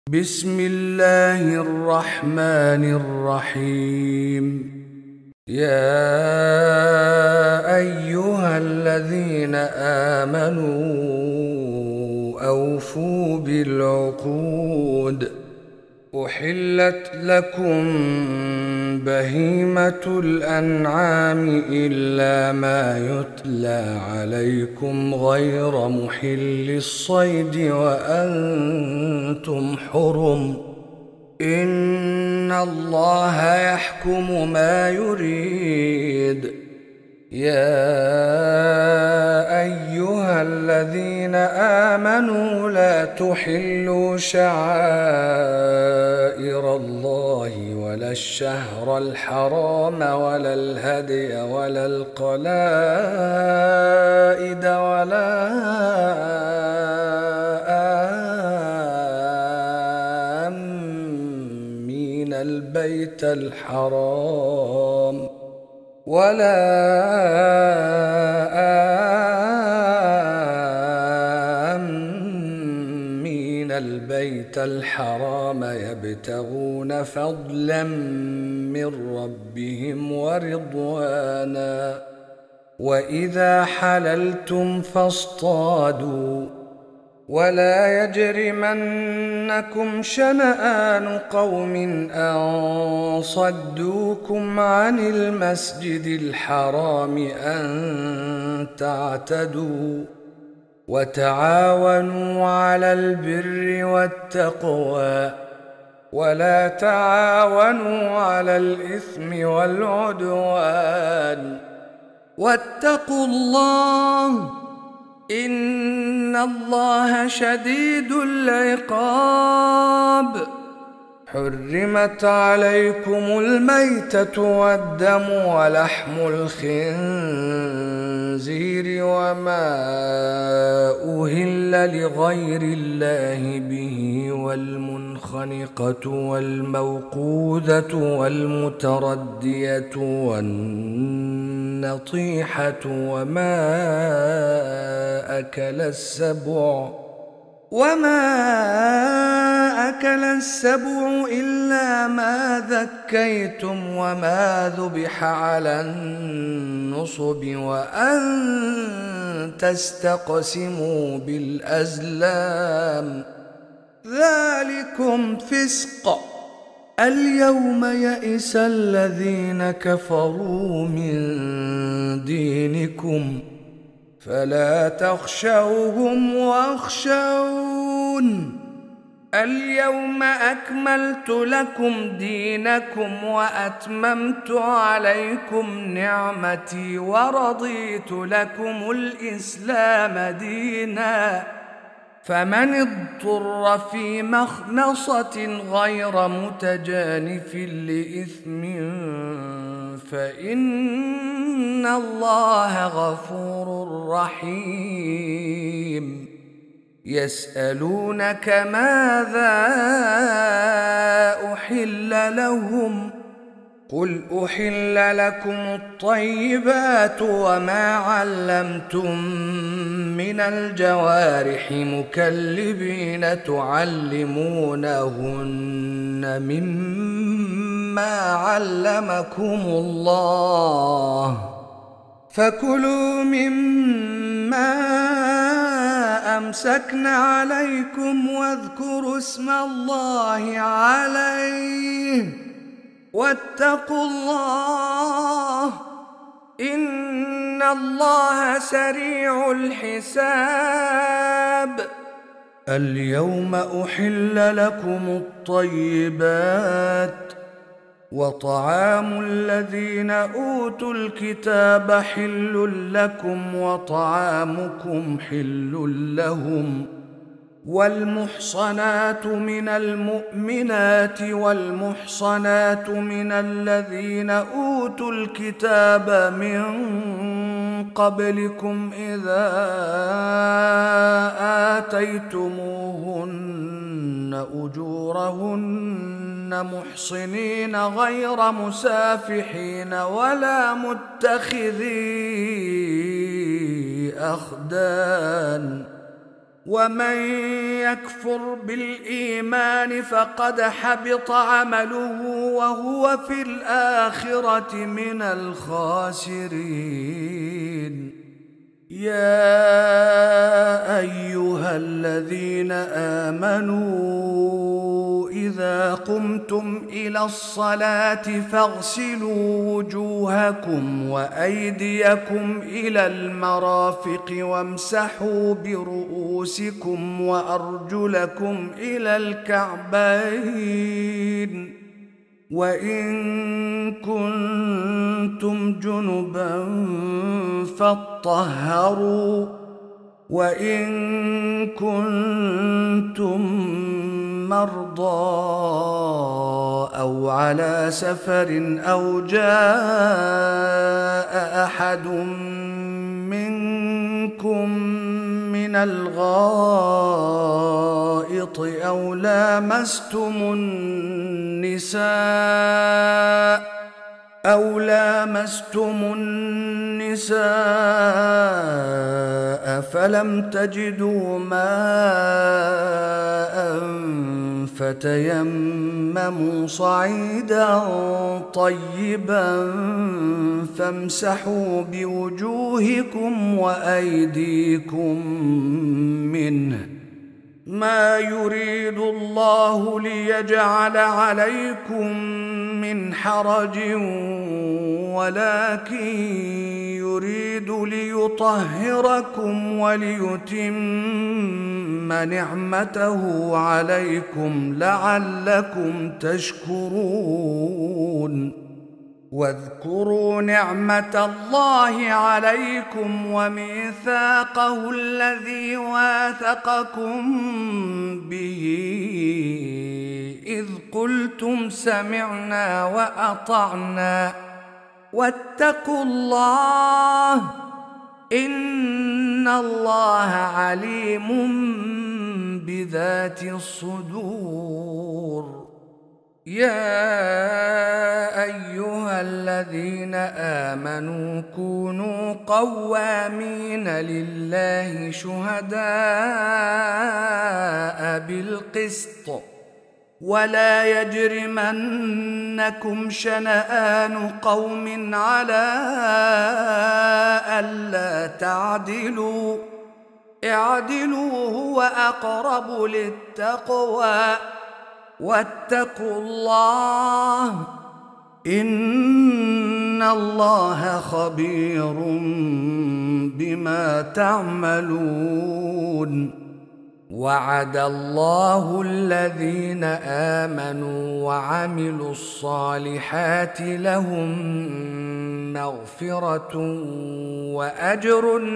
بسم الله الرحمن الرحيم. يا أيها الذين آمنوا أوفوا بالعقود. أحلت لكم بهيمة الأنعام إلا ما يتلى عليكم غير محل الصيد وأنتم حرم. إن الله يحكم ما يريد. يا أيها الذين آمنوا لا تحلوا شعائر الله ولا الشهر الحرام ولا الهدي ولا القلائد ولا آمين البيت الحرام يبتغون فضلا من ربهم ورضوانا. وإذا حللتم فاصطادوا ولا يجرمنكم شنآن قوم أن صدوكم عن المسجد الحرام أن تعتدوا. وتعاونوا على البر والتقوى ولا تعاونوا على الإثم والعدوان. واتقوا الله إن الله شديد العقاب. حرمت عليكم الميتة والدم ولحم الخنزير وما أهل لغير الله به والمنخنقة والموقوذة والمتردية والنطيحة وما أكل السبع إلا ما ذكيتم وما ذبح على النصب وأن تستقسموا بالأزلام ذلكم فسق. اليوم يئس الذين كفروا من دينكم فلا تخشوهم واخشون. اليوم أكملت لكم دينكم وأتممت عليكم نعمتي ورضيت لكم الإسلام دينا. فمن اضطر في مخمصة غير متجانف لإثم فإن الله غفور رحيم. يسألونك ماذا أحل لهم قل أحل لكم الطيبات وما علمتم من الجوارح مكلبين تعلمونهن مما علمكم الله فكلوا مما أمسكن عليكم واذكروا اسم الله عليه واتقوا الله إن الله سريع الحساب. اليوم أحل لكم الطيبات وطعام الذين أوتوا الكتاب حل لكم وطعامكم حل لهم. والمحصنات من المؤمنات والمحصنات من الذين أوتوا الكتاب من قبلكم إذا آتيتموهن أجورهن محصنين غير مسافحين ولا متخذي أخدان ومن يكفر بالإيمان فقد حبط عمله وهو في الآخرة من الخاسرين. يا أيها الذين آمنوا إذا قمتم إلى الصلاة فاغسلوا وجوهكم وأيديكم إلى المرافق وامسحوا برؤوسكم وأرجلكم إلى الكعبين، وإن كنتم جنبا فاطهروا، وإن كنتم مرضى أو على سفر أو جاء أحد منكم من الغائط أو لامستم النساء فلم تجدوا ماء فتيمموا صعيدا طيبا فامسحوا بوجوهكم وأيديكم منه، ما يريد الله ليجعل عليكم من حرج ولكن يريد ليطهركم وليتم نعمته عليكم لعلكم تشكرون. واذكروا نعمة الله عليكم وميثاقه الذي واثقكم به إذ قلتم سمعنا وأطعنا واتقوا الله إن الله عليم بذات الصدور. يا أيها الذين آمنوا كونوا قوامين لله شهداء بالقسط ولا يجرمنكم شنآن قوم على ألا تعدلوا، اعدلوا هو أقرب للتقوى واتقوا الله إن الله خبير بما تعملون. وعد الله الذين آمنوا وعملوا الصالحات لهم مغفرة وأجر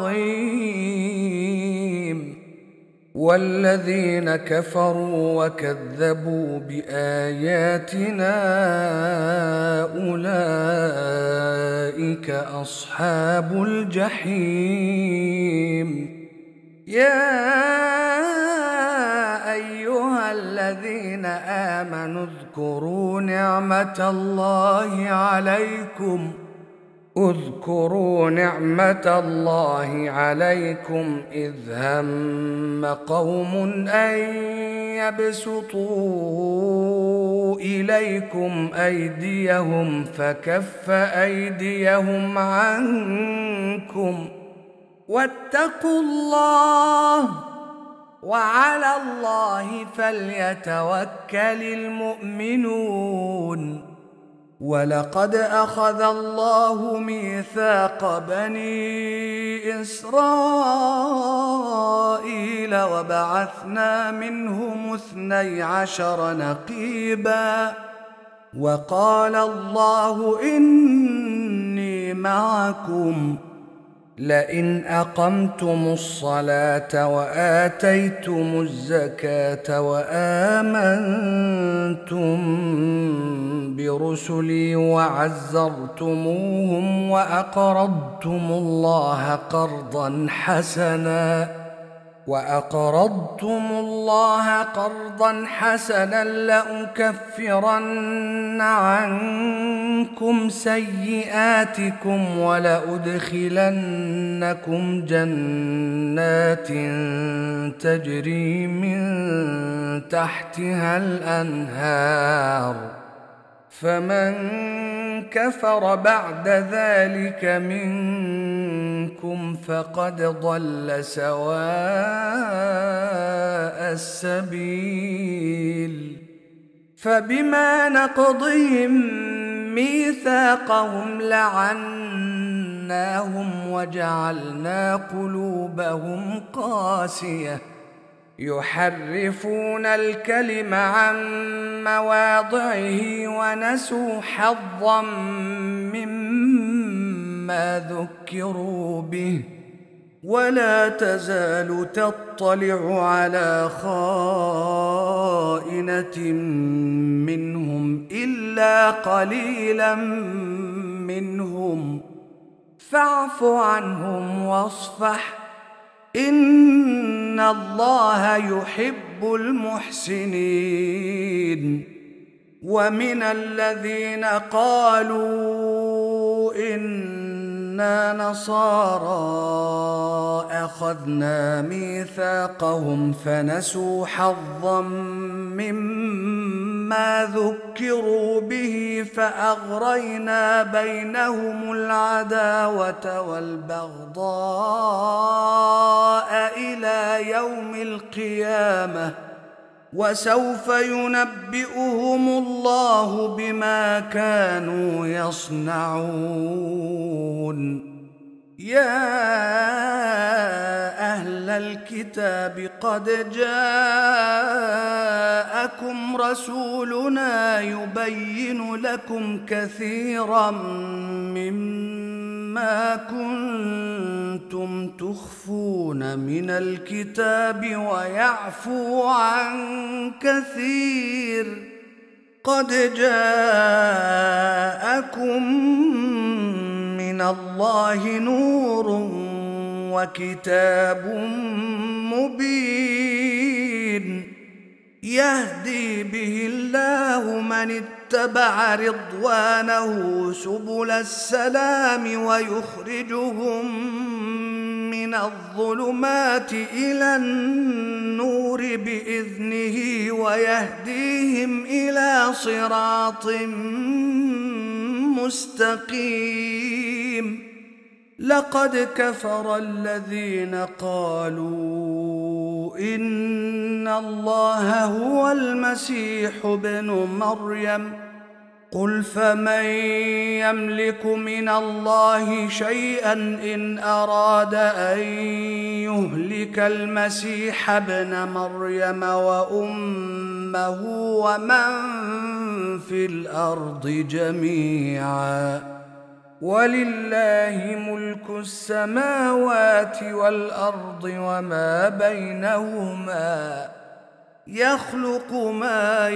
عظيم، والذين كفروا وكذبوا بآياتنا أولئك أصحاب الجحيم. يا أيها الذين آمنوا اذكروا نعمة الله عليكم إذ هم قوم أن يبسطوا إليكم أيديهم فكف أيديهم عنكم، واتقوا الله وعلى الله فليتوكل المؤمنون. ولقد أخذ الله ميثاق بني إسرائيل وبعثنا منهم 12 نقيبا، وقال الله إني معكم لئن أقمتم الصلاة وآتيتم الزكاة وآمنتم برسلي وعزرتموهم وأقرضتم الله قرضا حسنا وأقرضتم الله قرضا حسنا لأكفرن عنكم سيئاتكم ولأدخلنكم جنات تجري من تحتها الأنهار فمن كفر بعد ذلك منكم فقد ضل سواء السبيل فبما نقضهم ميثاقهم لعناهم وجعلنا قلوبهم قاسية يحرفون الكلم عن مواضعه ونسوا حظا مما ذكروا به ولا تزال تطلع على خائنة منهم إلا قليلا منهم فاعف عنهم واصفح إن الله يحب المحسنين ومن الذين قالوا إنا نصارى أخذنا ميثاقهم فنسوا حظا مما ذكروا به فأغرينا بينهم العداوة والبغضاء إلى يوم القيامة وسوف ينبئهم الله بما كانوا يصنعون يا أهل الكتاب قد جاءكم رسولنا يبين لكم كثيرا مما كنتم تخفون من الكتاب ويعفو عن كثير قد جاءكم من الله نور وكتاب مبين يهدي به الله من اتبع رضوانه سبل السلام ويخرجهم من الظلمات إلى النور بإذنه ويهديهم إلى صراط مستقيم لقد كفر الذين قالوا إن الله هو المسيح ابن مريم قل فمن يملك من الله شيئا إن أراد أن يهلك المسيح ابن مريم وأمه ومن في الأرض جميعا ولله ملك السماوات والأرض وما بينهما يخلق ما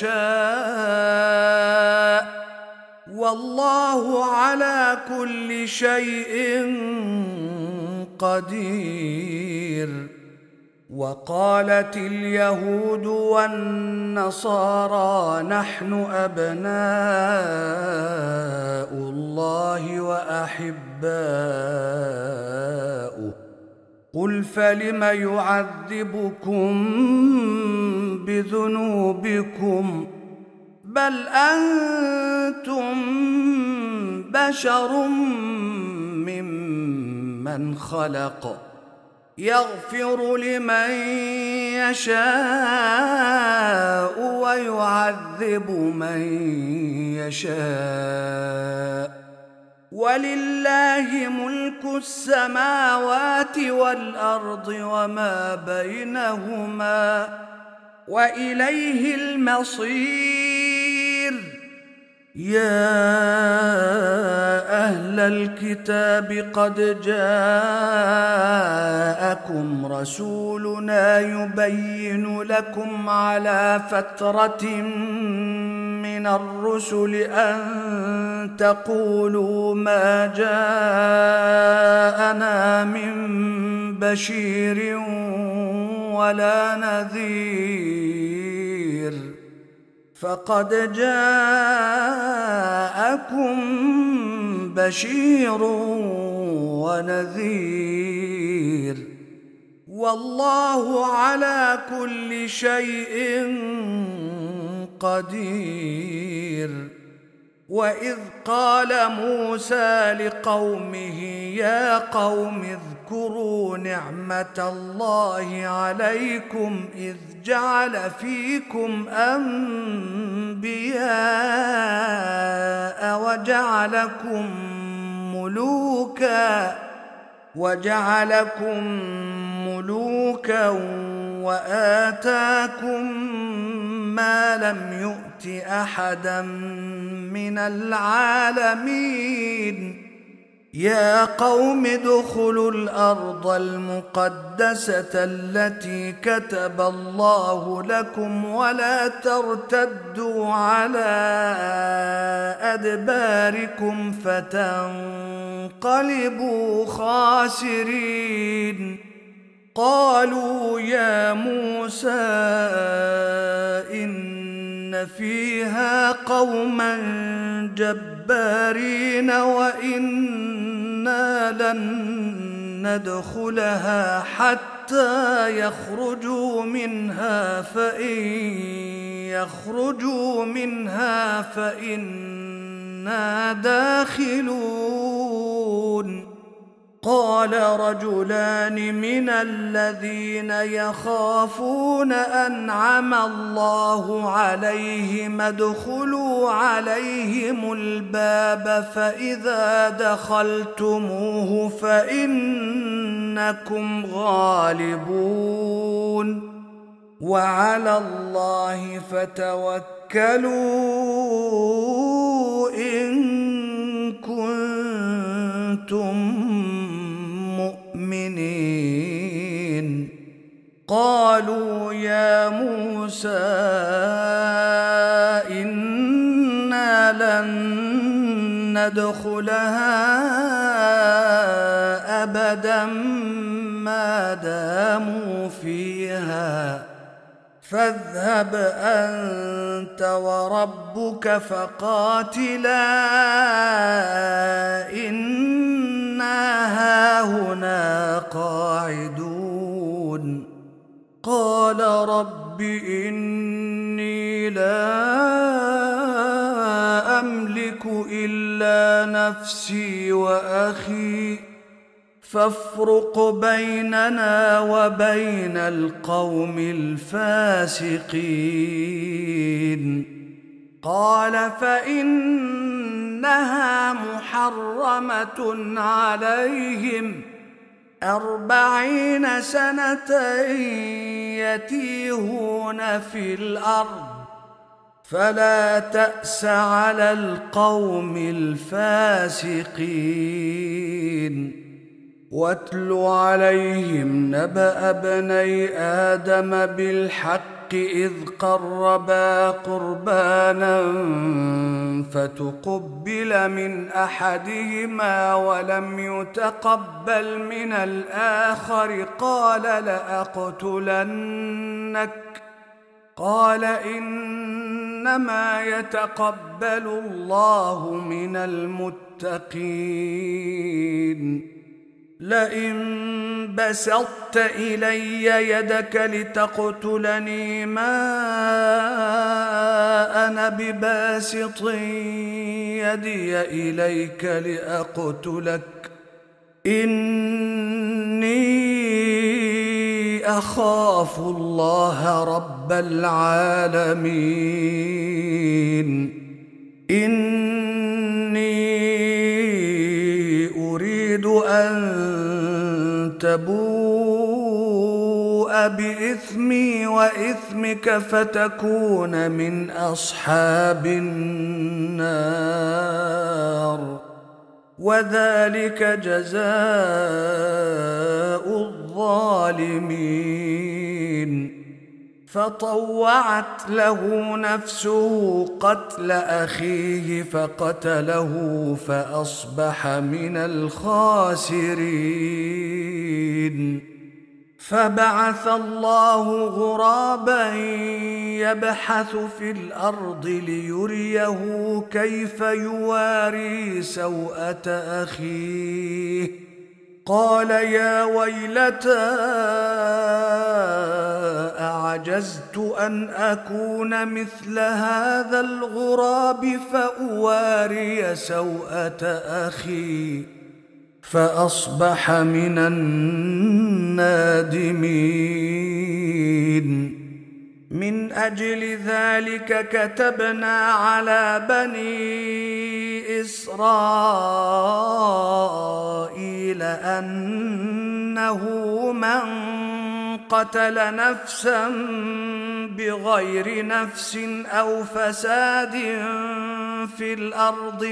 يشاء والله على كل شيء قدير وقالت اليهود والنصارى نحن أبناء الله وأحباؤه قل فلم يعذبكم بذنوبكم بل أنتم بشر ممن خلق يغفر لمن يشاء ويعذب من يشاء ولله ملك السماوات والأرض وما بينهما وإليه المصير يا أهل الكتاب قد جاءكم رسولنا يبين لكم على فترة من الرسل أن تقولوا ما جاءنا من بشير ولا نذير فقد جاءكم بشير ونذير والله على كل شيء قدير. وإذ قال موسى لقومه يا قوم اذكروا نعمة الله عليكم إذ جعل فيكم أنبياء وجعلكم ملوكا وآتاكم ما لم يؤت أحدا من العالمين. يا قوم ادخلوا الأرض المقدسة التي كتب الله لكم ولا ترتدوا على أدباركم فتنقلبوا خاسرين. قالوا يا موسى إن فيها قوما جبارين وإنا لن ندخلها حتى يخرجوا منها فإنا داخلون. قال رجلان من الذين يخافون أنعم الله عليهم ادخلوا عليهم الباب فإذا دخلتموه فإنكم غالبون وعلى الله فتوكلوا إن كنتم مؤمنين. قالوا يا موسى إنا لن ندخلها أبدا ما داموا فيها فاذهب أنت وربك فقاتلا إنا هاهنا قاعدون. قال رب إني لا أملك إلا نفسي وأخي فافرق بيننا وبين القوم الفاسقين. قال فإنها محرمة عليهم 40 سنة يتيهون في الأرض فلا تأس على القوم الفاسقين. واتل عليهم نبأ ابني آدم بالحق إذ قربا قربانا فتقبل من أحدهما ولم يتقبل من الآخر قال لأقتلنك قال إنما يتقبل الله من المتقين. لئن بسطت إلي يدك لتقتلني ما أنا بباسط يدي إليك لأقتلك إني أخاف الله رب العالمين. إني أريد أن تبوء بإثمي وإثمك فتكون من أصحاب النار وذلك جزاء الظالمين. فطوعت له نفسه قتل أخيه فقتله فأصبح من الخاسرين. فبعث الله غرابا يبحث في الأرض ليريه كيف يواري سوءة أخيه. قال يا ويلتى أعجزت أن أكون مثل هذا الغراب فأواري سوءة أخي، فأصبح من النادمين. من أجل ذلك كتبنا على بني إسرائيل أنه من قتل نفسا بغير نفس أو فساد في الأرض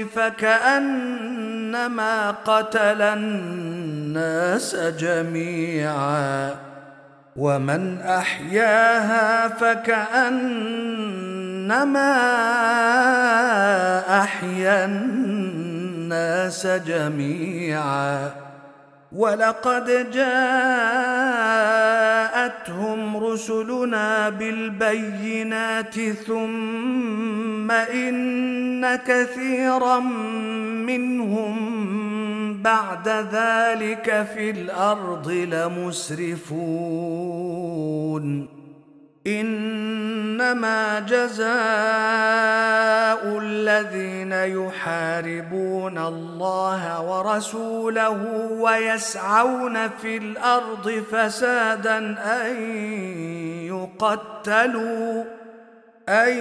فكأنما قتل الناس جميعا، ومن أحياها فكأنما أحيا الناس جميعا. ولقد جاءتهم رسلنا بالبينات ثم إن كثيرا منهم بعد ذلك في الأرض لمسرفون. إنما جزاء الذين يحاربون الله ورسوله ويسعون في الأرض فسادا أن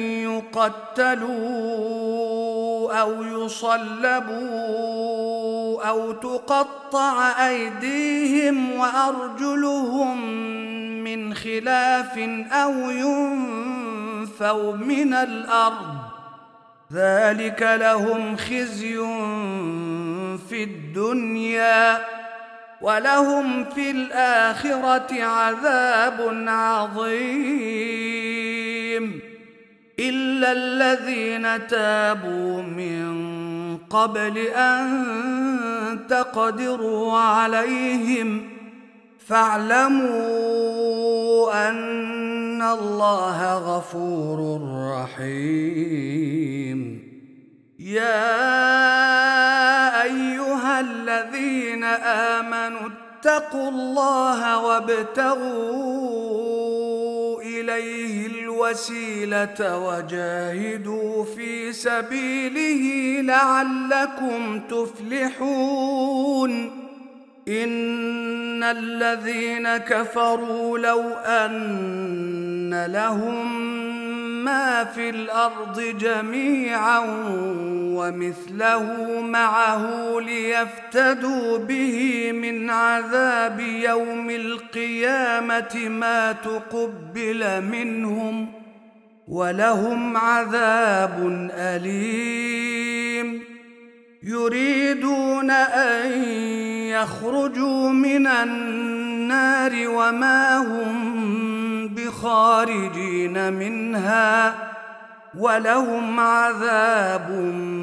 يقتلوا أو يصلبوا أو تقطع أيديهم وأرجلهم من خلاف أو ينفوا من الأرض، ذلك لهم خزي في الدنيا ولهم في الآخرة عذاب عظيم. إلا الذين تابوا من قبل أن تقدروا عليهم فاعلموا أن الله غفور رحيم. يا أيها الذين آمنوا اتقوا الله وابتغوا إليه الوسيلة وجاهدوا في سبيله لعلكم تفلحون. إن الذين كفروا لو أن لهم ما في الأرض جميعا ومثله معه ليفتدوا به من عذاب يوم القيامة ما تقبل منهم ولهم عذاب أليم. يريدون أن يخرجوا من النار وما هم بخارجين منها ولهم عذاب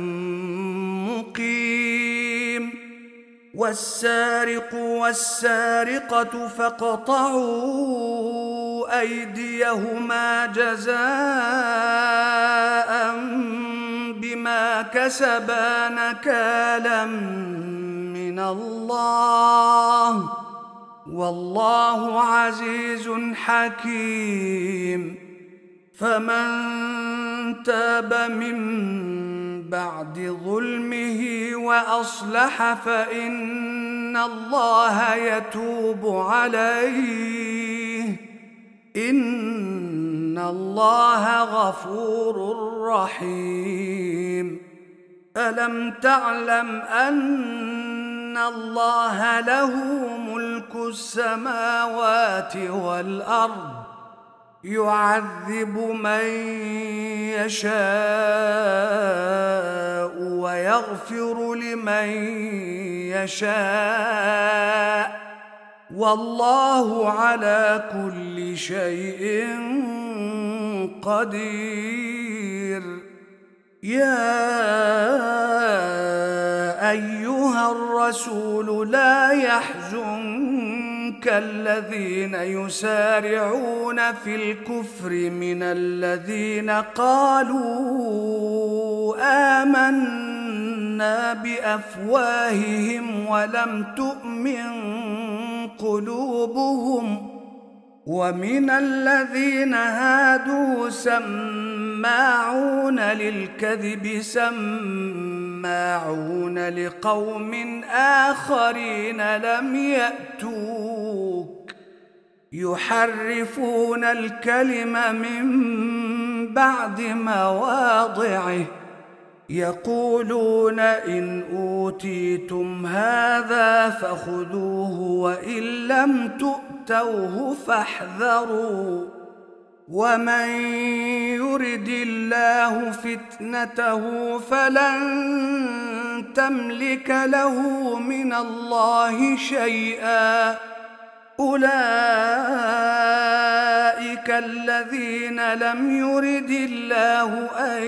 مقيم. والسارق والسارقة فاقطعوا أيديهما جزاء بما كسبا نكالا من الله والله عزيز حكيم. فمن تاب من بعد ظلمه وأصلح فإن الله يتوب عليه إن الله غفور رحيم. ألم تعلم أن الله له ملك السماوات والأرض يعذب من يشاء ويغفر لمن يشاء والله على كل شيء قدير. يا أيها الرسول لا يحزنك الذين يسارعون في الكفر من الذين قالوا آمنا بأفواههم ولم تؤمن قلوبهم، ومن الذين هادوا سماعون للكذب سماعون لقوم آخرين لم يأتوك يحرفون الكلم من بعد مواضعه يقولون إن أوتيتم هذا فخذوه وإن لم تؤتوه فاحذروا، ومن يرد الله فتنته فلن تملك له من الله شيئا. أولئك الذين لم يرد الله أن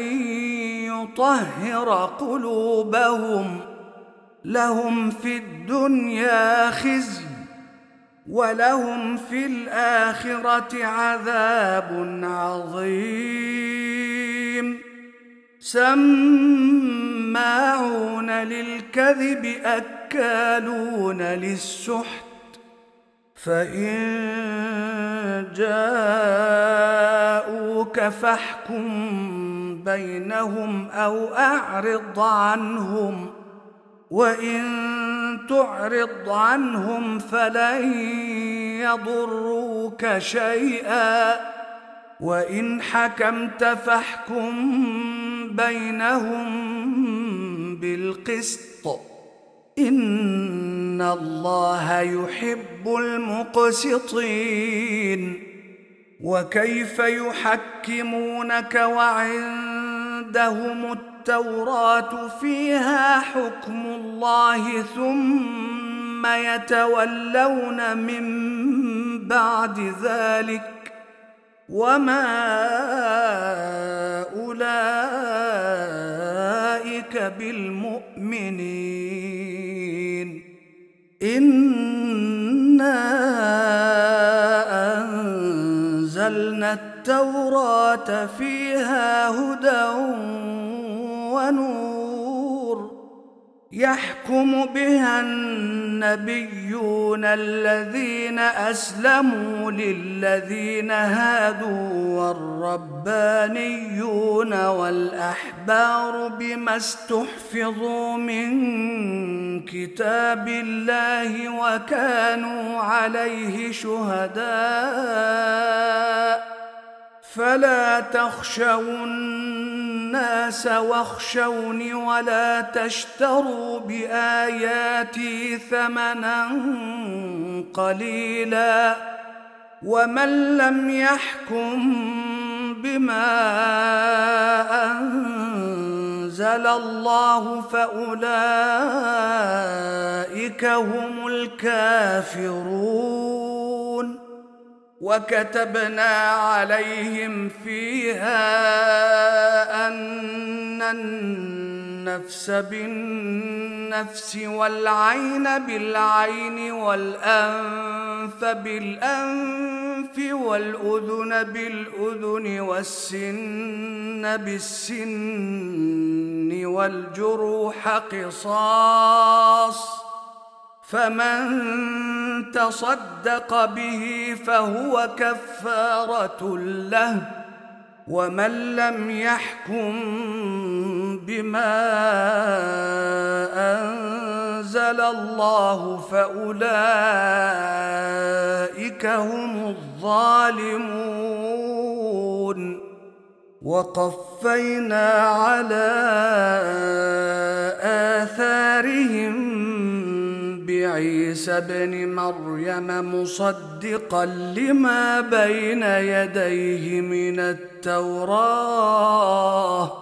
يطهر قلوبهم، لهم في الدنيا خزي ولهم في الآخرة عذاب عظيم. سماعون للكذب أكالون للسحت، فإن جاءوك فاحكم بينهم أو أعرض عنهم، وإن تعرض عنهم فلن يضروك شيئا، وإن حكمت فاحكم بينهم بالقسط، إن الله يحب المقسطين. وكيف يحكمونك وعندهم التوراة فيها حكم الله ثم يتولون من بعد ذلك وما أولئك بالمؤمنين. إنا أنزلنا التوراة فيها هدى ونور، يحكم بها النبيون الذين أسلموا للذين هادوا والربانيون والأحبار بما استحفظوا من كتاب الله وكانوا عليه شهداء، فلا تخشوا الناس واخشوني ولا تشتروا بآياتي ثمنا قليلا، ومن لم يحكم بما أنزل الله فأولئك هم الكافرون. وكتبنا عليهم فيها أن النفس بالنفس والعين بالعين والأنف بالأنف والأذن بالأذن والسن بالسن والجروح قصاص، فمن تصدق به فهو كفارة له، ومن لم يحكم بما أنزل الله فأولئك هم الظالمون. وقفينا على آثارهم بعيسى ابن مريم مصدقا لما بين يديه من التوراة،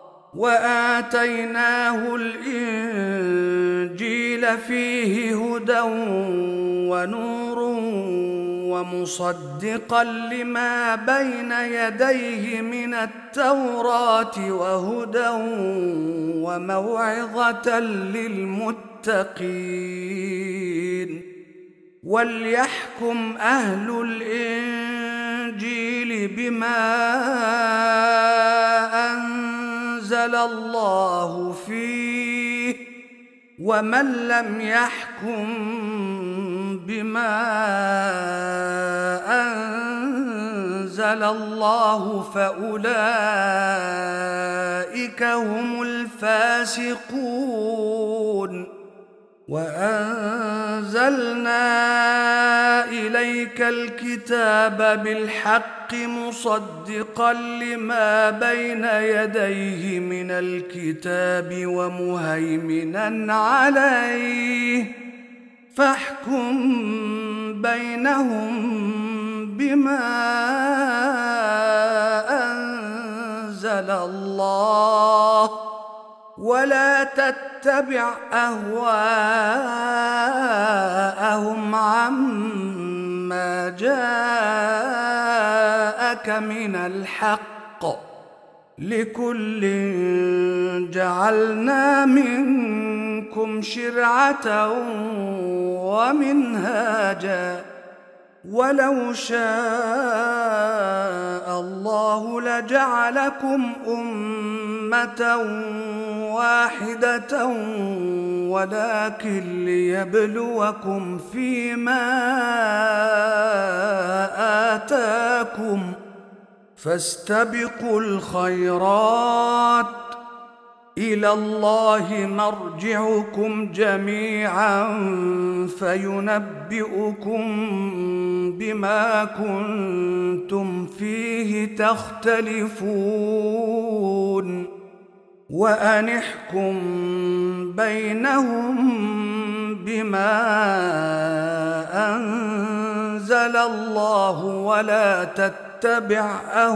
وآتيناه الإنجيل فيه هدى ونور نور ومصدقا لما بين يديه من التوراة وهدى وموعظة للمتقين. وليحكم أهل الإنجيل بما أنزل الله فيه، ومن لم يحكم بما أنزل الله فأولئك هم الفاسقون. وأنزلنا إليك الكتاب بالحق مصدقا لما بين يديه من الكتاب ومهيمنا عليه، فاحكم بينهم بما أنزل الله، ولا تتبع أهواءهم عما جاءك من الحق، لكل جعلنا منكم شرعة ومنهاجا، ولو شاء الله لجعلكم أمة واحدة ولكن ليبلوكم فيما آتاكم، فاستبقوا الخيرات، إلى الله مرجعكم جميعا فينبئكم بما كنتم فيه تختلفون. وأن احكم بينهم بما أنزل الله، ولا تتبع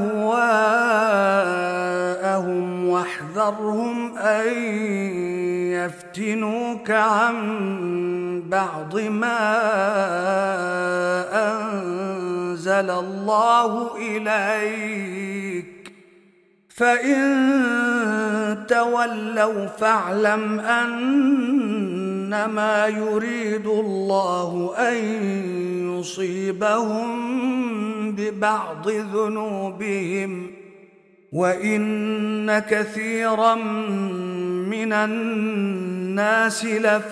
أهواءهم، واحذرهم أن يفتنوك عن بعض ما أنزل الله إليك، فإن تولوا فاعلم أنما يريد الله أن يصيبهم ببعض ذنوبهم، وإن كثيرا من الناس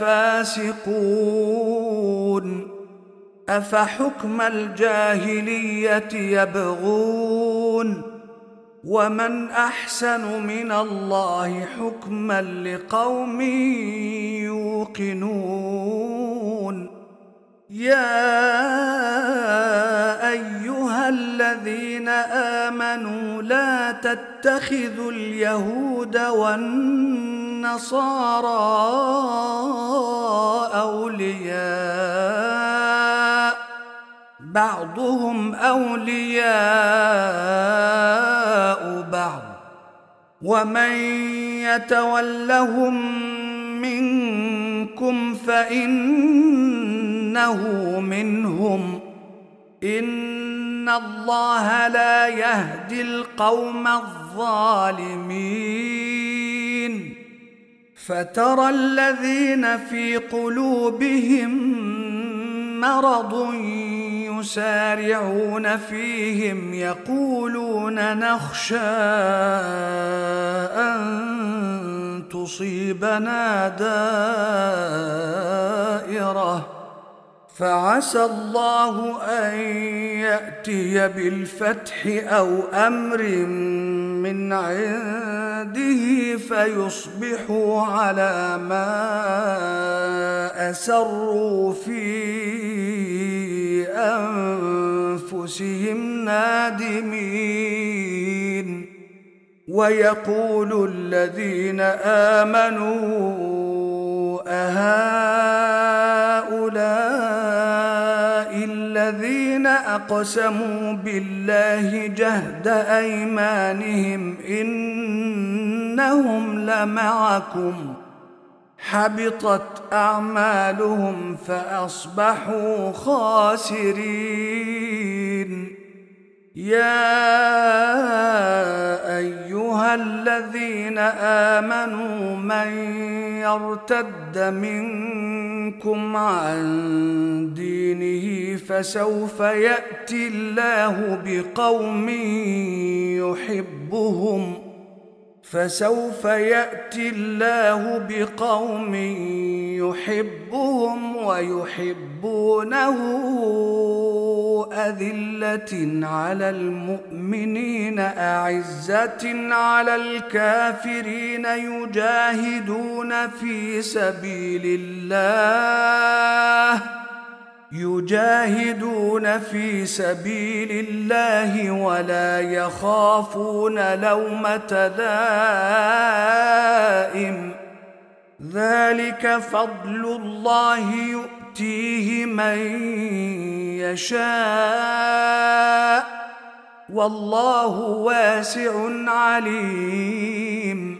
لفاسقون. أفحكم الجاهلية يبغون، ومن أحسن من الله حكما لقوم يوقنون. يا أيها الذين آمنوا لا تتخذوا اليهود والنصارى أولياء، بعضهم أولياء بعض، ومن يتولهم منكم فإنه منهم، إن الله لا يهدي القوم الظالمين. فترى الذين في قلوبهم مرض يسارعون فيهم يقولون نخشى أن تصيبنا دائرة، فعسى الله أن يأتي بالفتح أو أمر من عنده فيصبحوا على ما أسروا في أنفسهم نادمين. ويقول الذين آمنوا أهؤلاء الذين أقسموا بالله جهد أيمانهم إنهم لمعكم، حبطت أعمالهم فأصبحوا خاسرين. يا أيها الذين آمنوا من يرتد منكم عن دينه فسوف يأتي الله بقوم يحبهم ويحبونه أذلة على المؤمنين أعزة على الكافرين يجاهدون في سبيل الله ولا يخافون لومة لائم. ذلك فضل الله يؤتيه من يشاء والله واسع عليم.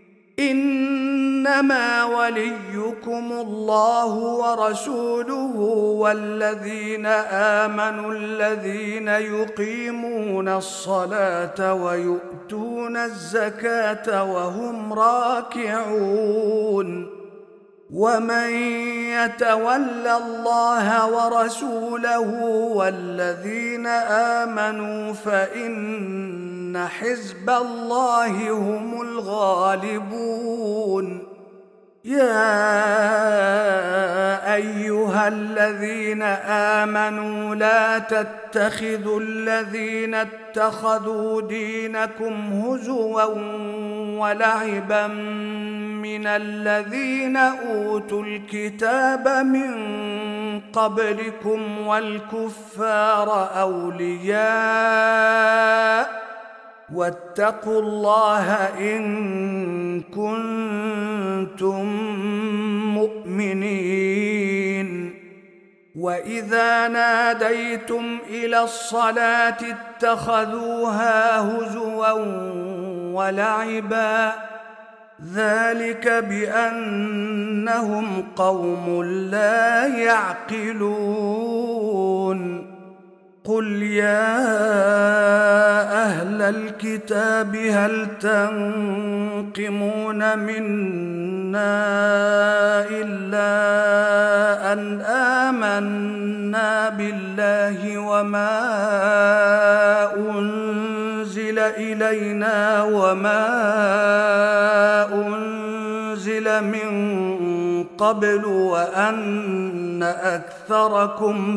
إنما وليكم الله ورسوله والذين آمنوا الذين يقيمون الصلاة ويؤتون الزكاة وهم راكعون. ومن يتول الله ورسوله والذين آمنوا فإن حزب الله هم الغالبون. يا أيها الذين آمنوا لا تتخذوا الذين اتخذوا دينكم هزوا ولعبا من الذين أوتوا الكتاب من قبلكم والكفار أولياء واتقوا الله إن كنتم مؤمنين. وإذا ناديتم إلى الصلاة اتخذوها هزوا ولعبا ذلك بأنهم قوم لا يعقلون. قل يا أهل الكتاب هل تنقمون منا إلا أن آمنا بالله وما أنزل إلينا وما أنزل من قبل وأن أكثركم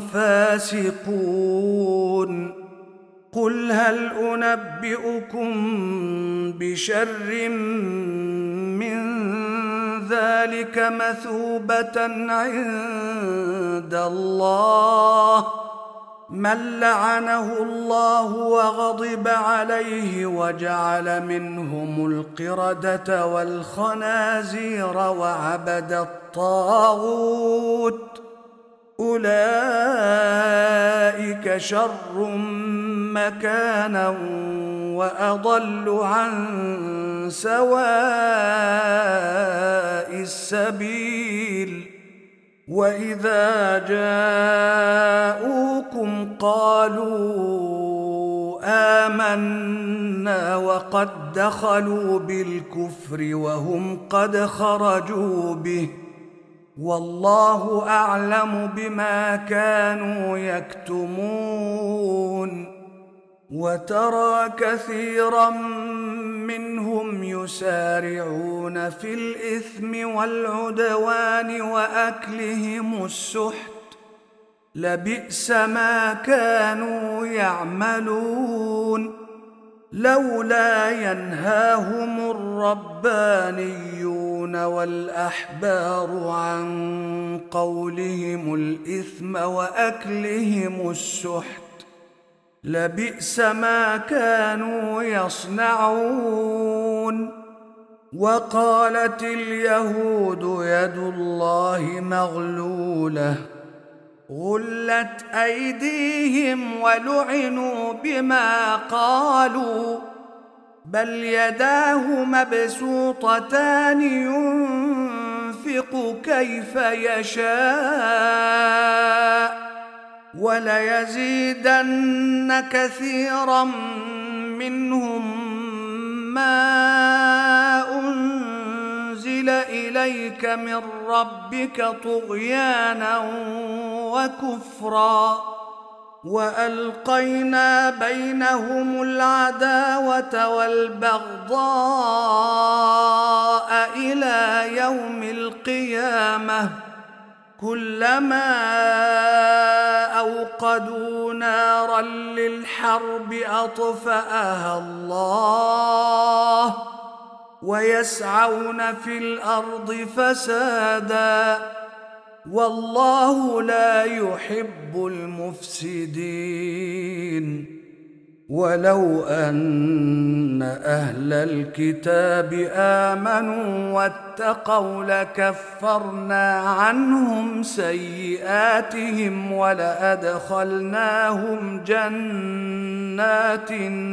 فاسقون. قل هل أنبئكم بشر من ذلك مثوبة عند الله من لعنه الله وغضب عليه وجعل منهم القردة والخنازير وعبد الطاغوت أولئك شر مكانا وأضل عن سواء السبيل. وإذا جاءوكم قالوا آمنا وقد دخلوا بالكفر وهم قد خرجوا به والله أعلم بما كانوا يكتمون. وترى كثيرا منهم يسارعون في الإثم والعدوان وأكلهم السحت لبئس ما كانوا يعملون. لولا ينهاهم الربانيون والأحبار عن قولهم الإثم وأكلهم السحت لبئس ما كانوا يصنعون. وقالت اليهود يد الله مغلولة غلت أيديهم ولعنوا بما قالوا بل يداه مبسوطتان ينفق ينفق كيف يشاء وليزيدن كثيرا منهم ما أنزل إليك من ربك طغيانا وكفرا وألقينا بينهم العداوة والبغضاء إلى يوم القيامة كلما أوقدوا نارا للحرب أطفأها الله ويسعون في الأرض فسادا والله لا يحب المفسدين ولو أن أهل الكتاب آمنوا واتقوا لكفرنا عنهم سيئاتهم ولأدخلناهم جنات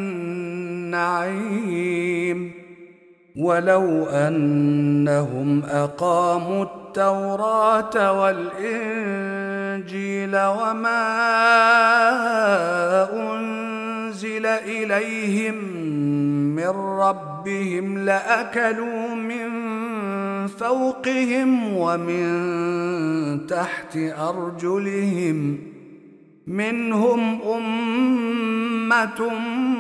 النعيم ولو أنهم أقاموا التوراة والإنجيل وما أنزل إليهم من ربهم لأكلوا من فوقهم ومن تحت أرجلهم منهم أمة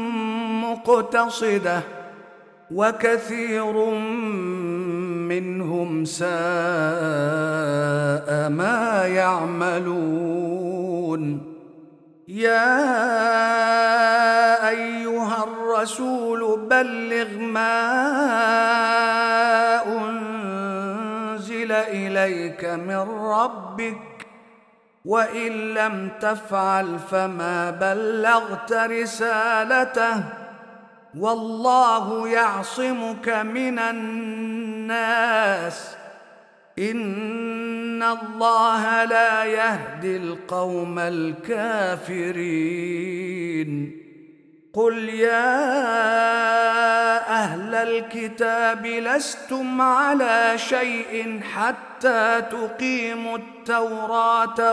مقتصدة وكثير منهم ساء ما يعملون يا أيها الرسول بلغ ما أنزل إليك من ربك وإن لم تفعل فما بلغت رسالته والله يعصمك من الناس إن الله لا يهدي القوم الكافرين قل يا أهل الكتاب لستم على شيء حتى تقيموا التوراة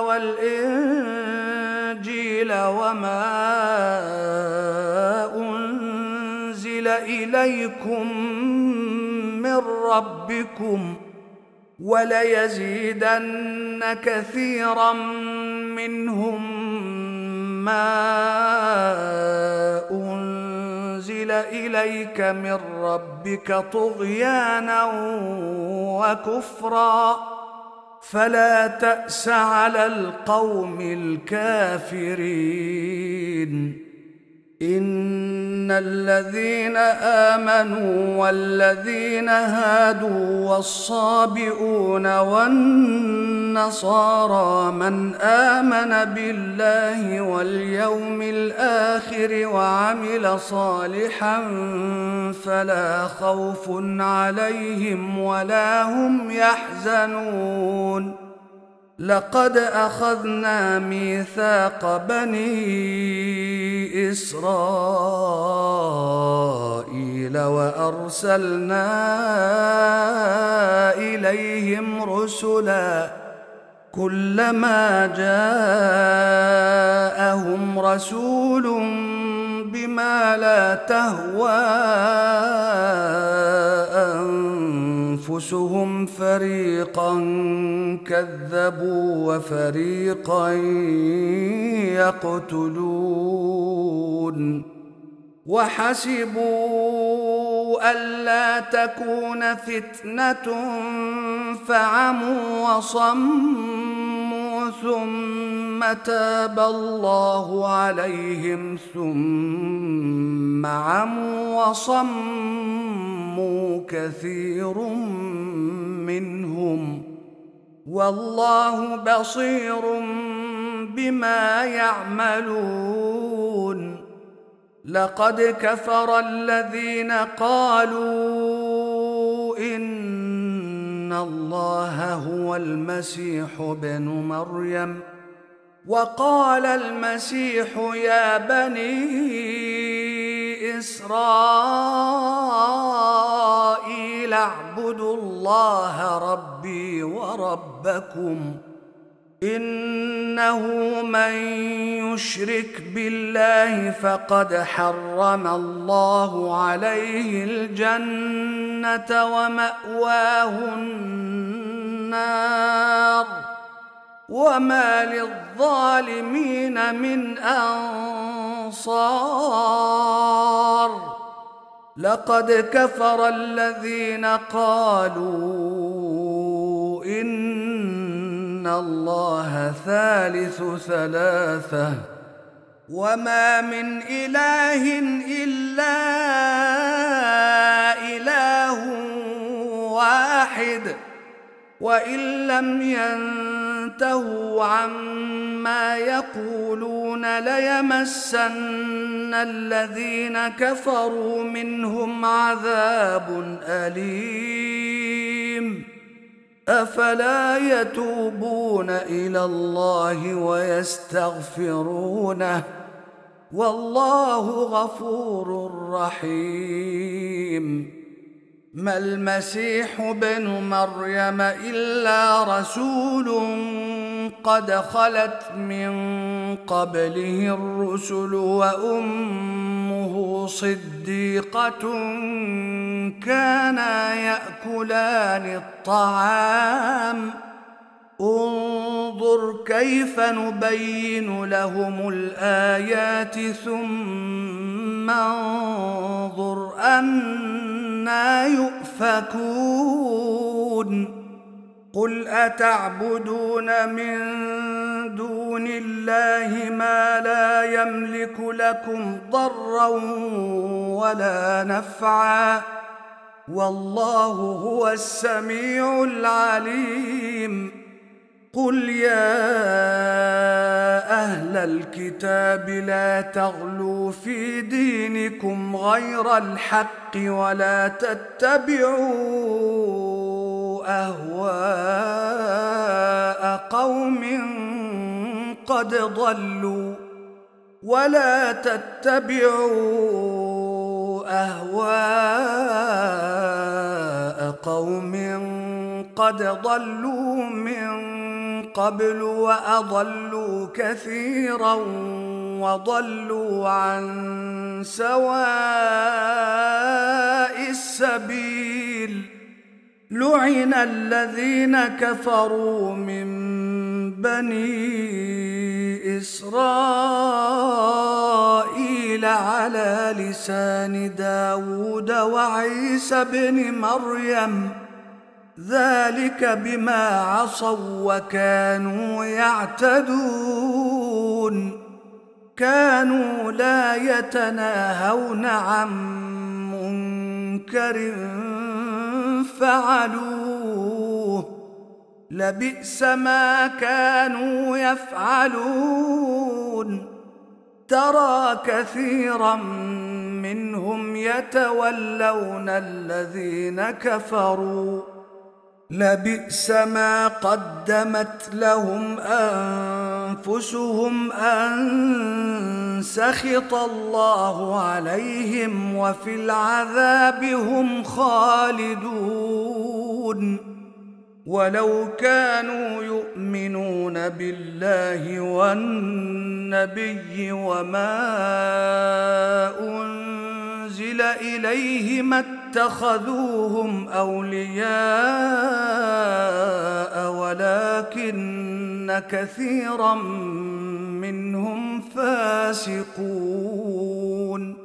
والإنجيل وما أنزل إليكم من ربكم وليزيدن كثيرا منهم ما أنزل إليك من ربك طغيانا وكفرا فلا تأس على القوم الكافرين إن الذين آمنوا والذين هادوا والصابئون والنصارى من آمن بالله واليوم الآخر وعمل صالحا فلا خوف عليهم ولا هم يحزنون لقد أخذنا ميثاق بني إسرائيل وأرسلنا إليهم رسلا كلما جاءهم رسول بما لا تهوى أنفسهم فريقا كذبوا وفريقا يقتلون وحسبوا ألا تكون فتنة فعموا وصموا ثم تاب الله عليهم ثم عموا وصموا كثير منهم والله بصير بما يعملون لقد كفر الذين قالوا إن الله هو المسيح ابن مريم وقال المسيح يا بني إسرائيل اعبدوا الله ربي وربكم إنه من يشرك بالله فقد حرم الله عليه الجنة ومأواه النار وما للظالمين من أنصار لقد كفر الذين قالوا إن الله ثالث ثلاثة وما من إله إلا إله واحد وإن لم ينتهوا عما يقولون ليمسن الذين كفروا منهم عذاب أليم أفلا يتوبون إلى الله ويستغفرونه والله غفور رحيم ما المسيح ابن مريم إلا رسول قد خلت من قبله الرسل وأمه صديقة كانا يأكلان الطعام انظر كيف نبين لهم الآيات ثم انظر أنى يؤفكون قل أتعبدون من دون الله ما لا يملك لكم ضرا ولا نفعا والله هو السميع العليم قل يا أهل الكتاب لا تغلوا في دينكم غير الحق ولا تتبعوا أهواء قوم قد ضلوا من قبل وأضلوا كثيرا وضلوا عن سواء السبيل لعن الذين كفروا من بني إسرائيل على لسان داود وعيسى بن مريم ذلك بما عصوا وكانوا يعتدون كانوا لا يتناهون عن منكر فعلوه لبئس ما كانوا يفعلون ترى كثيرا منهم يتولون الذين كفروا لبئس ما قدمت لهم أنفسهم أن سخط الله عليهم وفي العذاب هم خالدون ولو كانوا يؤمنون بالله والنبي وما أنزل إليه ما اتخذوهم أولياء ولكن كثيرا منهم فاسقون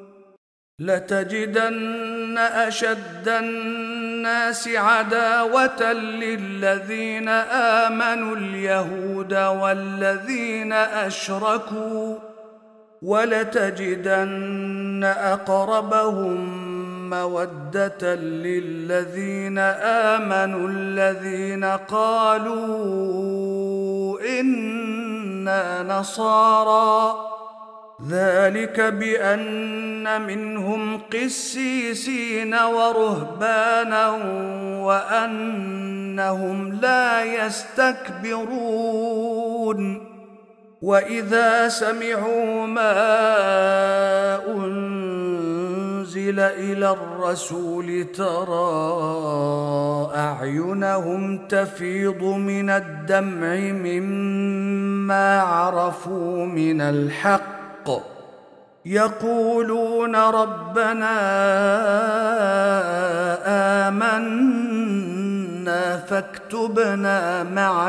لتجدن أشد الناس عداوة للذين آمنوا اليهود والذين أشركوا ولتجدن أقربهم مودة للذين آمنوا الذين قالوا إنا نصارى ذلك بأن منهم قسيسين ورهبانا وأنهم لا يستكبرون وإذا سمعوا ما أنزل أنزل إلى الرسول ترى أعينهم تفيض من الدمع مما عرفوا من الحق يقولون ربنا آمنا فاكتبنا مع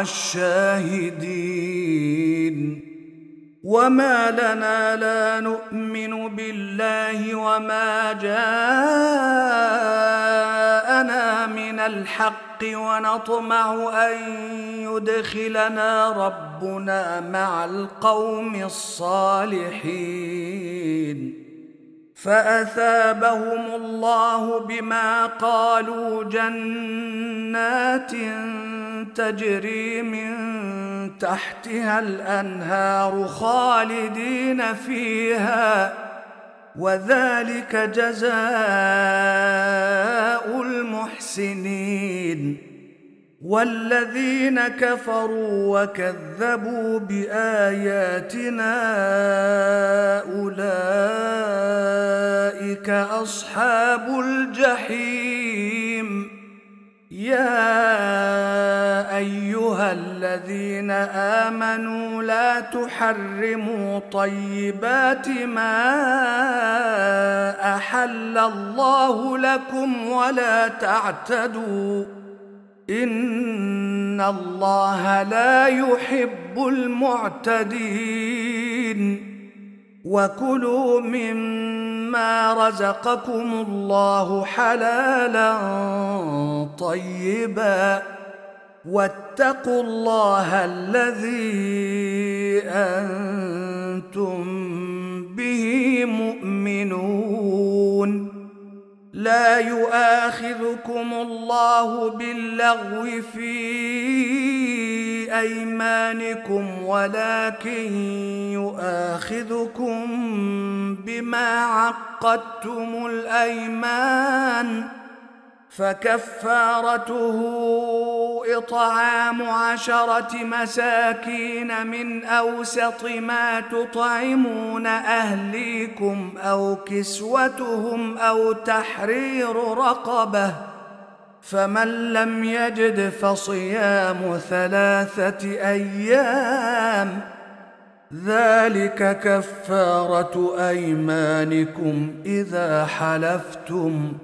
الشاهدين وما لنا لا نؤمن بالله وما جاءنا من الحق ونطمع أن يدخلنا ربنا مع القوم الصالحين فأثابهم الله بما قالوا جنات تجري من تحتها الأنهار خالدين فيها وذلك جزاء المحسنين والذين كفروا وكذبوا بآياتنا أولئك أصحاب الجحيم يا أيها الذين آمنوا لا تحرموا طيبات ما أحل الله لكم ولا تعتدوا إن الله لا يحب المعتدين وكلوا مما رزقكم الله حلالا طيبا واتقوا الله الذي أنتم به مؤمنون لا يؤاخذكم الله باللغو في أيمانكم ولكن يؤاخذكم بما عقدتم الأيمان فكفارته إطعام 10 مساكين من أوسط ما تطعمون أهليكم أو كسوتهم أو تحرير رقبة فمن لم يجد فصيام 3 أيام ذلك كفارة أيمانكم إذا حلفتم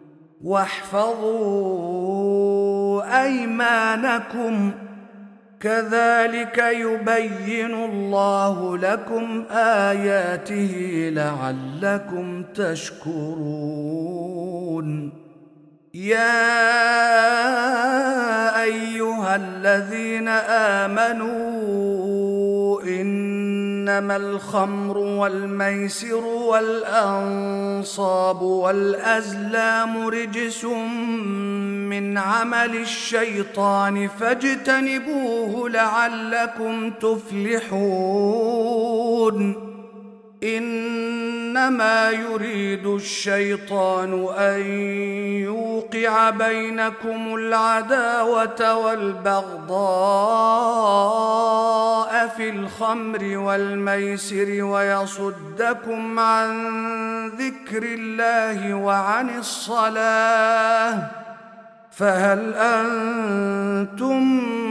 واحفظوا أيمانكم كذلك يبين الله لكم آياته لعلكم تشكرون يا أيها الذين آمنوا إنما الخمر والميسر والأنصاب والأزلام رجس من عمل الشيطان فاجتنبوه لعلكم تفلحون إنما يريد الشيطان أن يوقع بينكم العداوة والبغضاء في الخمر والميسر ويصدكم عن ذكر الله وعن الصلاة فهل أنتم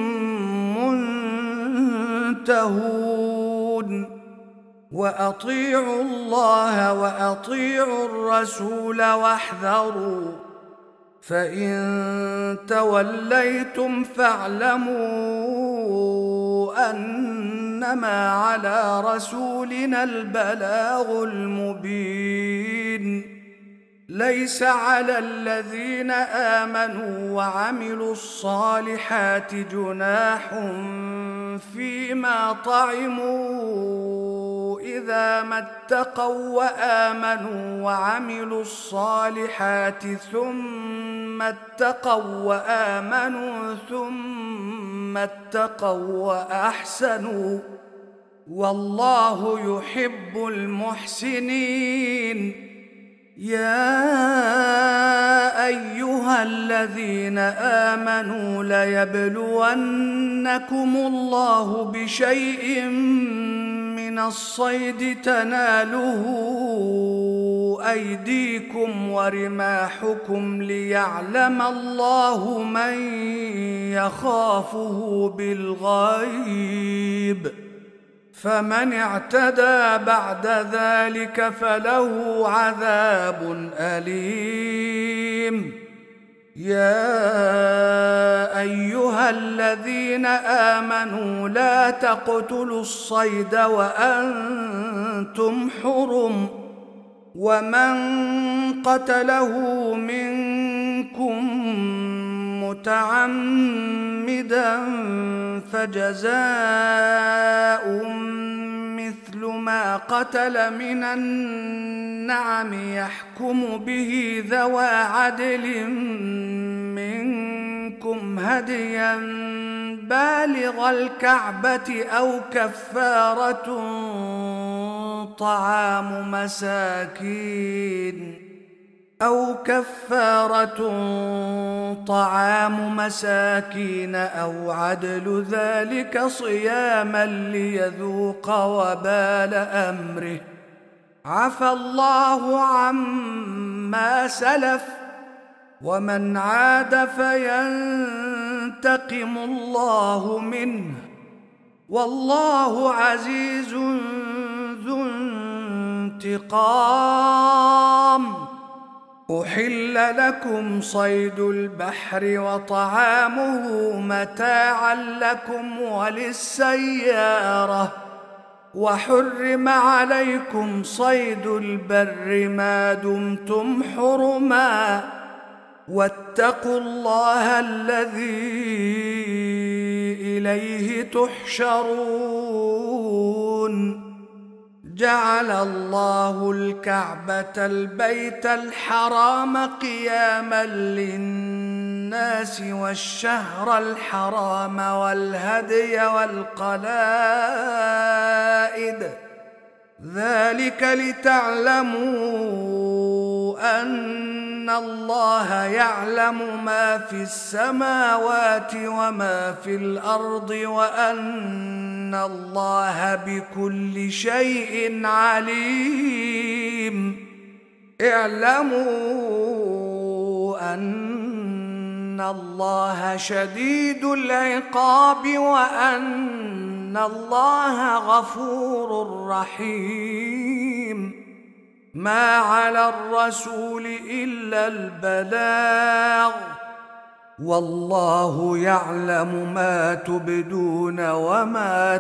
منتهون وأطيعوا الله وأطيعوا الرسول واحذروا فإن توليتم فاعلموا أنما على رسولنا البلاغ المبين ليس على الذين آمنوا وعملوا الصالحات جناح فيما طعموا إذا ما اتقوا وآمنوا وعملوا الصالحات ثم اتقوا وآمنوا ثم اتقوا وأحسنوا والله يحب المحسنين يا أيها الذين آمنوا ليبلونكم الله بشيء من الصيد تناله أيديكم ورماحكم ليعلم الله من يخافه بالغيب، فمن اعتدى بعد ذلك فله عذاب أليم. يا أيها الذين آمنوا لا تقتلوا الصيد وأنتم حرم، ومن قتله منكم متعمدا فجزاء مثل ما قتل من النعم يحكم به ذوى عدل منكم هديا بالغ الكعبة أو كفارة طعام مساكين أو عدل ذلك صياما ليذوق وبال أمره، عفى الله عما سلف، ومن عاد فينتقم الله منه، والله عزيز ذو انتقام. أحل لكم صيد البحر وطعامه متاعا لكم وللسيارة، وحرم عليكم صيد البر ما دمتم حرما، واتقوا الله الذي إليه تحشرون. جعل الله الكعبة البيت الحرام قياما للناس والشهر الحرام والهدي والقلائد، ذلك لتعلموا أن الله يعلم ما في السماوات وما في الأرض وأن الله بكل شيء عليم. اعلموا أن الله شديد العقاب وأن الله غفور رحيم. ما على الرسول إلا البلاغ، والله يعلم ما تبدون وما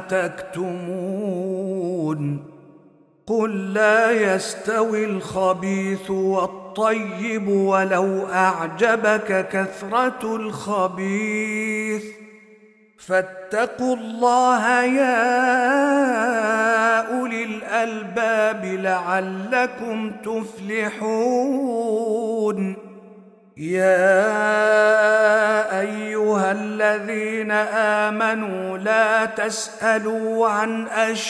تكتمون. قل لا يستوي الخبيث والطيب ولو أعجبك كثرة الخبيث، فاتقوا الله يا أولي الألباب لعلكم تفلحون. يا أيها الذين آمنوا لا تسألوا عن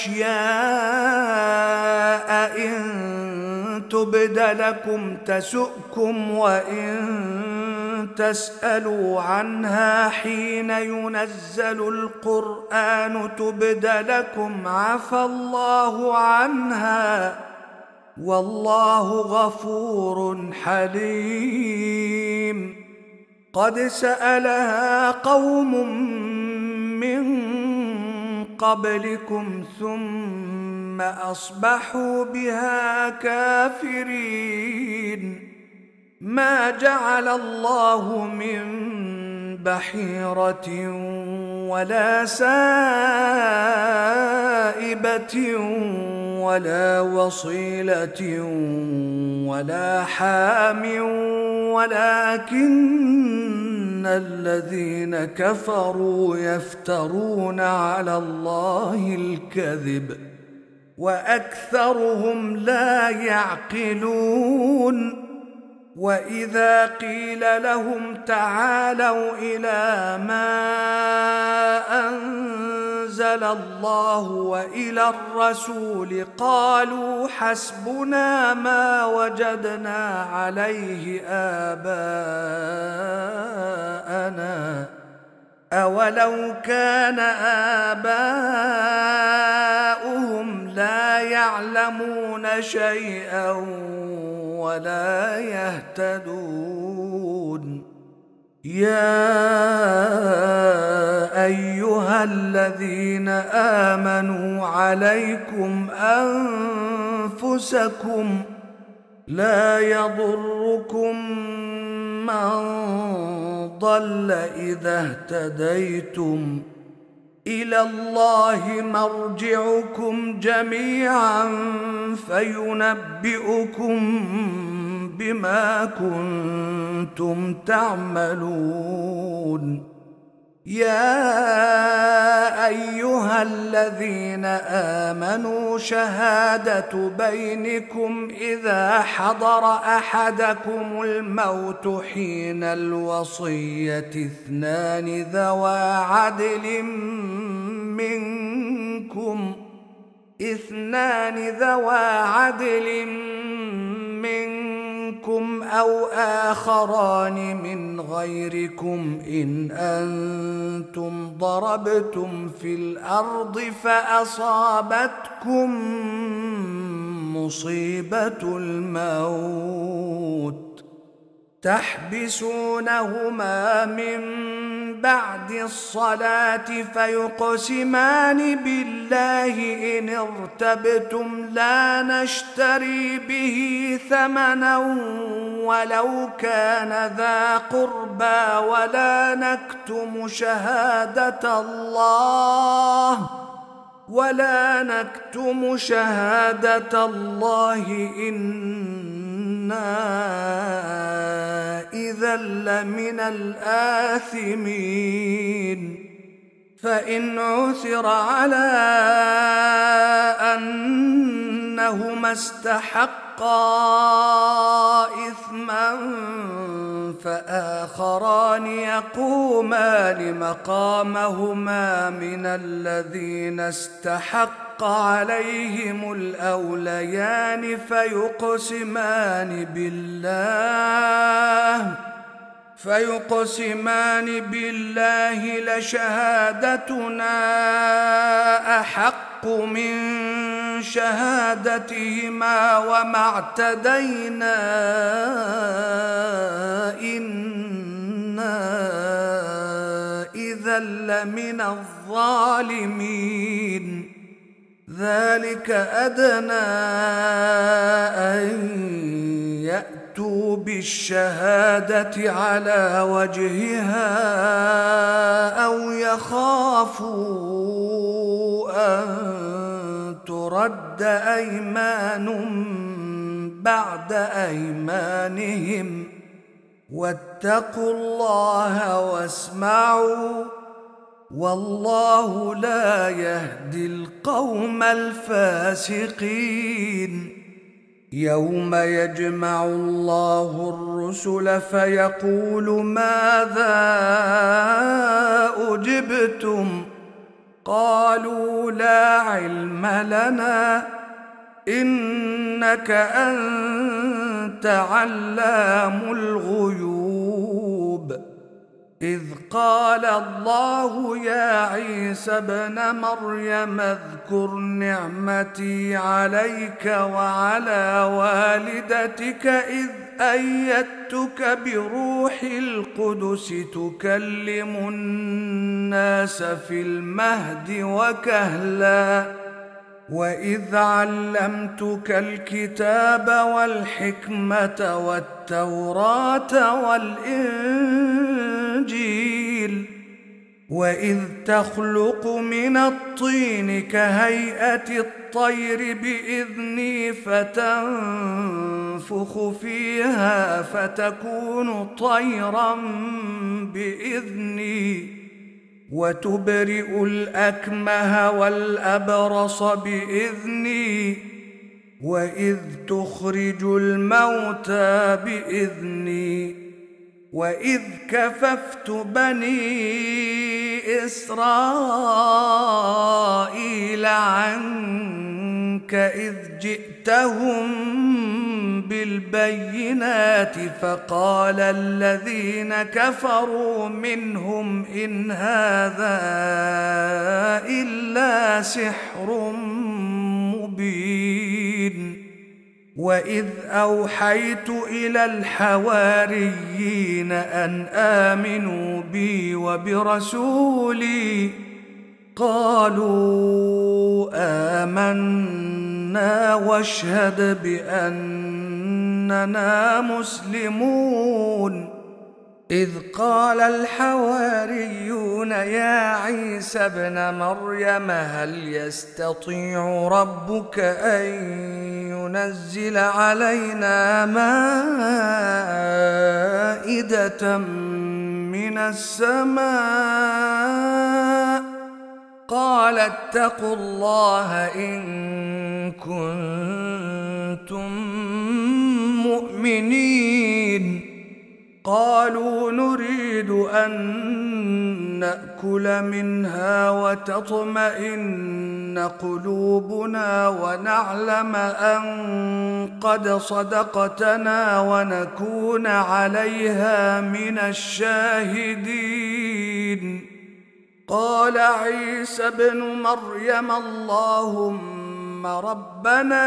أشياء إن تبد لكم تسؤكم، وإن تسألوا عنها حين ينزل القرآن تبد لكم عفى الله عنها، والله غفور حليم. قد سألها قوم من قبلكم ثم أصبحوا بها كافرين. ما جعل الله من بحيرة ولا سائبة ولا وصيلة ولا حام، ولكن الذين كفروا يفترون على الله الكذب وأكثرهم لا يعقلون. وإذا قيل لهم تعالوا إلى ما أنزل الله وإلى الرسول قالوا حسبنا ما وجدنا عليه آباءنا أولو كان آباؤهم لا يعلمون شيئا ولا يهتدون. يا أيها الذين آمنوا عليكم أنفسكم لا يضركم من ضل إذا اهتديتم إلى الله مرجعكم جميعا فينبئكم بما كنتم تعملون. يا أيها الذين آمنوا شهادة بينكم إذا حضر أحدكم الموت حين الوصية اثنان ذوى عدل منكم أو آخران من غيركم إن أنتم ضربتم في الأرض فأصابتكم مصيبة الموت تحبسونهما من بعد الصلاة فيقسمان بالله إن ارتبتم لا نشتري به ثمنا ولو كان ذا قربى ولا نكتم شهادة الله إنا إذا لمن الآثمين. فإن عثر على أنهما استحقا إثما فآخران يقومان مقامهما من الذين استحق عليهم الأوليان فيقسمان بالله لشهادتنا أحق من شهادتهما وما اعتدينا إنا إذا لمن الظالمين. ذلك أدنى أن يأتوا بالشهادة على وجهها أو يخافوا أن ترد أيمان بعد أيمانهم واتقوا الله واسمعوا والله لا يهدي القوم الفاسقين. يوم يجمع الله الرسل فيقول ماذا أجبتم قالوا لا علم لنا إنك أنت علام الغيوب. إذ قال الله يا عيسى ابن مريم اذكر نعمتي عليك وعلى والدتك إذ أيدتك بروح القدس تكلم الناس في المهد وكهلا وإذ علمتك الكتاب والحكمة والتوراة والإنجيل وإذ تخلق من الطين كهيئة الطير بإذني فتنفخ فيها فتكون طيرا بإذني وتبرئ الأكمه والأبرص بإذني وإذ تخرج الموتى بإذني وإذ كففت بني إسرائيل عنك إذ جئتهم بالبينات فقال الذين كفروا منهم إن هذا إلا سحر مبين وإذ أوحيت إلى الحواريين أن آمنوا بي وبرسولي قالوا آمنا واشهد بأننا مسلمون إذ قال الحواريون يا عيسى ابن مريم هل يستطيع ربك أن ينزل علينا مائدة من السماء قال اتقوا الله إن كنتم مؤمنين قالوا نريد أن نأكل منها وتطمئن قلوبنا ونعلم أن قد صدقتنا ونكون عليها من الشاهدين قال عيسى ابن مريم اللهم ربنا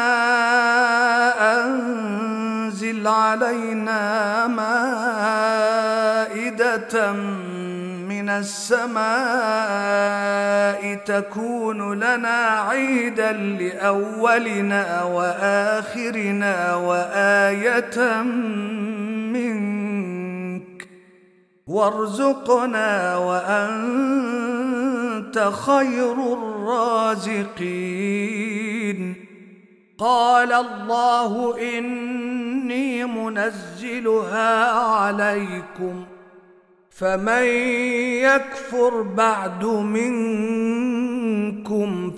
أنزل علينا مائدة من السماء تكون لنا عيدا لأولنا وآخرنا وآية منك وارزقنا وأنت خير الرازقين قال الله إني منزلها عليكم فمن يكفر بعد منكم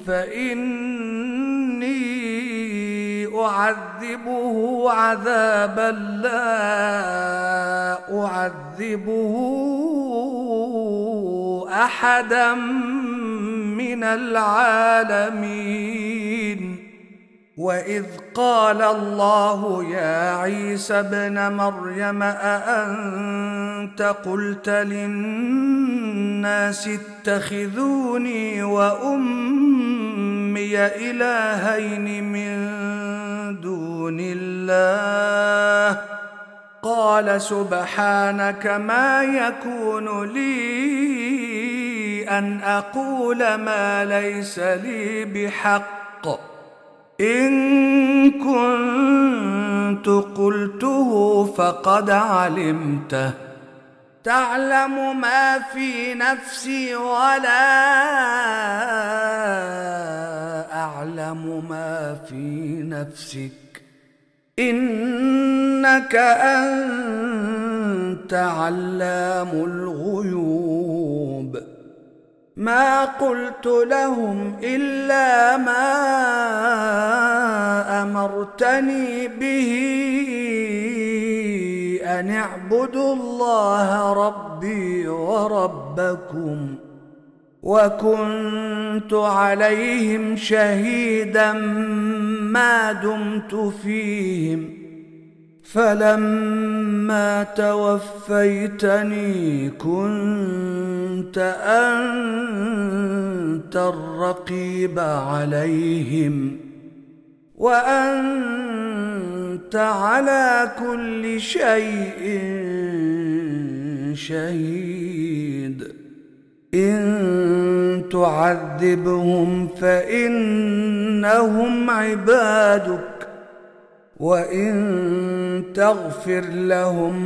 فإني أعذبه عذابا لا أعذبه أحدا من العالمين وإذ قال الله يا عيسى ابن مريم أأنت قلت للناس اتخذوني وأمي إلهين من دون الله قال سبحانك ما يكون لي أن أقول ما ليس لي بحق إن كنت قلته فقد علمته تعلم ما في نفسي ولا أعلم ما في نفسك إنك أنت علام الغيوب ما قلت لهم إلا ما أمرتني به أن اعبدوا الله ربي وربكم وكنت عليهم شهيدا ما دمت فيهم فلما توفيتني كنت أنت الرقيب عليهم وأنت على كل شيء شهيد إن تعذبهم فإنهم عبادك وإن تغفر لهم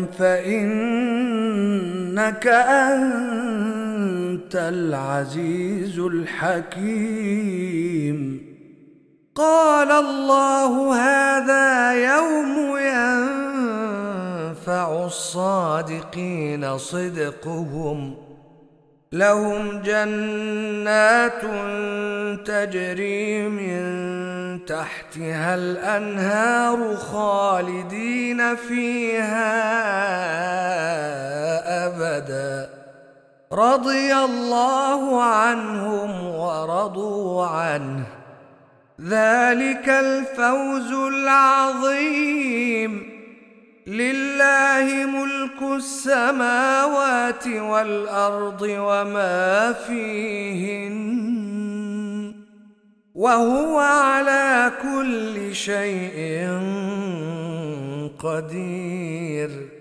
فإنك أنت العزيز الحكيم قال الله هذا يوم ينفع الصادقين صدقهم لهم جنات تجري من تحتها الأنهار خالدين فيها أبدا رضي الله عنهم ورضوا عنه ذلك الفوز العظيم لله ملك السماوات والأرض وما فيهن وهو على كل شيء قدير.